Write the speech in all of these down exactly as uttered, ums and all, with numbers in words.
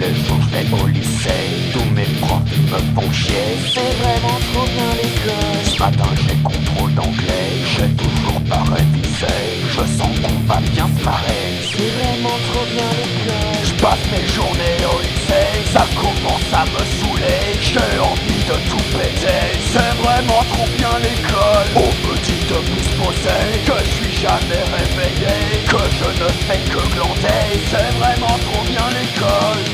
les jours je vais au lycée, tous mes profs me font chier. C'est vraiment trop bien l'école. Ce matin j'ai contrôle d'anglais, j'ai toujours pas révisé. Je sens qu'on va bien se marrer. C'est vraiment trop bien l'école. Je passe mes journées au lycée, ça commence à me saouler. J'ai envie de tout péter. C'est vraiment trop bien l'école. On me dit de plus poser, que je suis jamais réveillé, que je ne fais que glander. C'est vraiment trop bien l'école.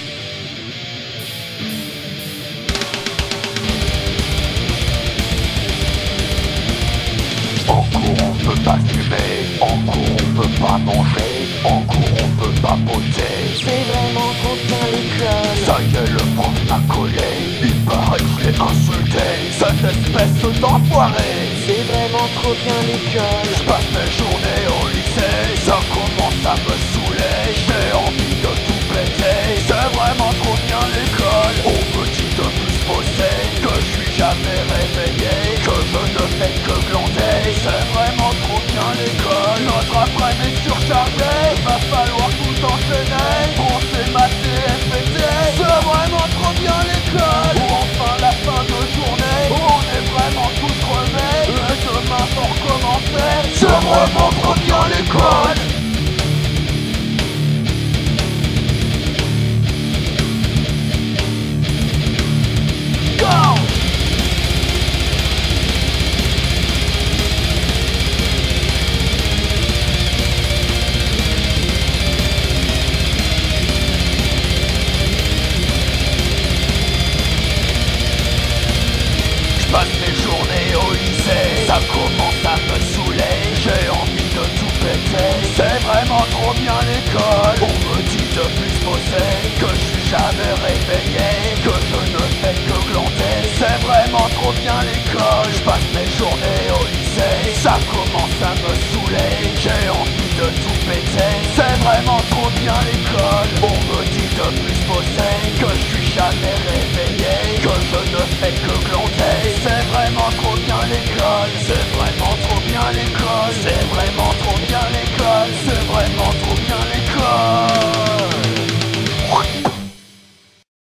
En cours on peut pas fumer, en cours on peut pas manger, en cours on peut pas poter. C'est vraiment trop bien l'école. Ça y est, le prof m'a collé, il paraît que je l'ai insulté, cette espèce d'enfoiré. C'est vraiment trop bien l'école. Je passe mes journées au lycée, ça commence à me saouler. J'ai envie de tout péter. C'est vraiment trop bien l'école. On me dit de plus bosser, que je suis jamais réveillé, que je ne fais que glander. C'est vraiment trop bien l'école. Notre après-midi surchargé, va falloir tout enchaîner. On s'est maté et fêté. C'est vraiment trop bien l'école. Ou enfin la fin de journée, on est vraiment tous crevés. Et demain pour recommencer. C'est vraiment trop bien l'école. Go! Je passe mes journées au lycée, ça commence à me saouler. J'ai envie de tout péter. C'est vraiment trop bien l'école. On me dit de plus bosser, que je suis jamais réveillé, que je ne fais que glander. C'est vraiment trop bien l'école. Je passe mes journées au lycée, ça commence à me saouler. J'ai envie de tout péter. C'est vraiment trop bien l'école. On me dit de plus bosser, que je suis jamais réveillé,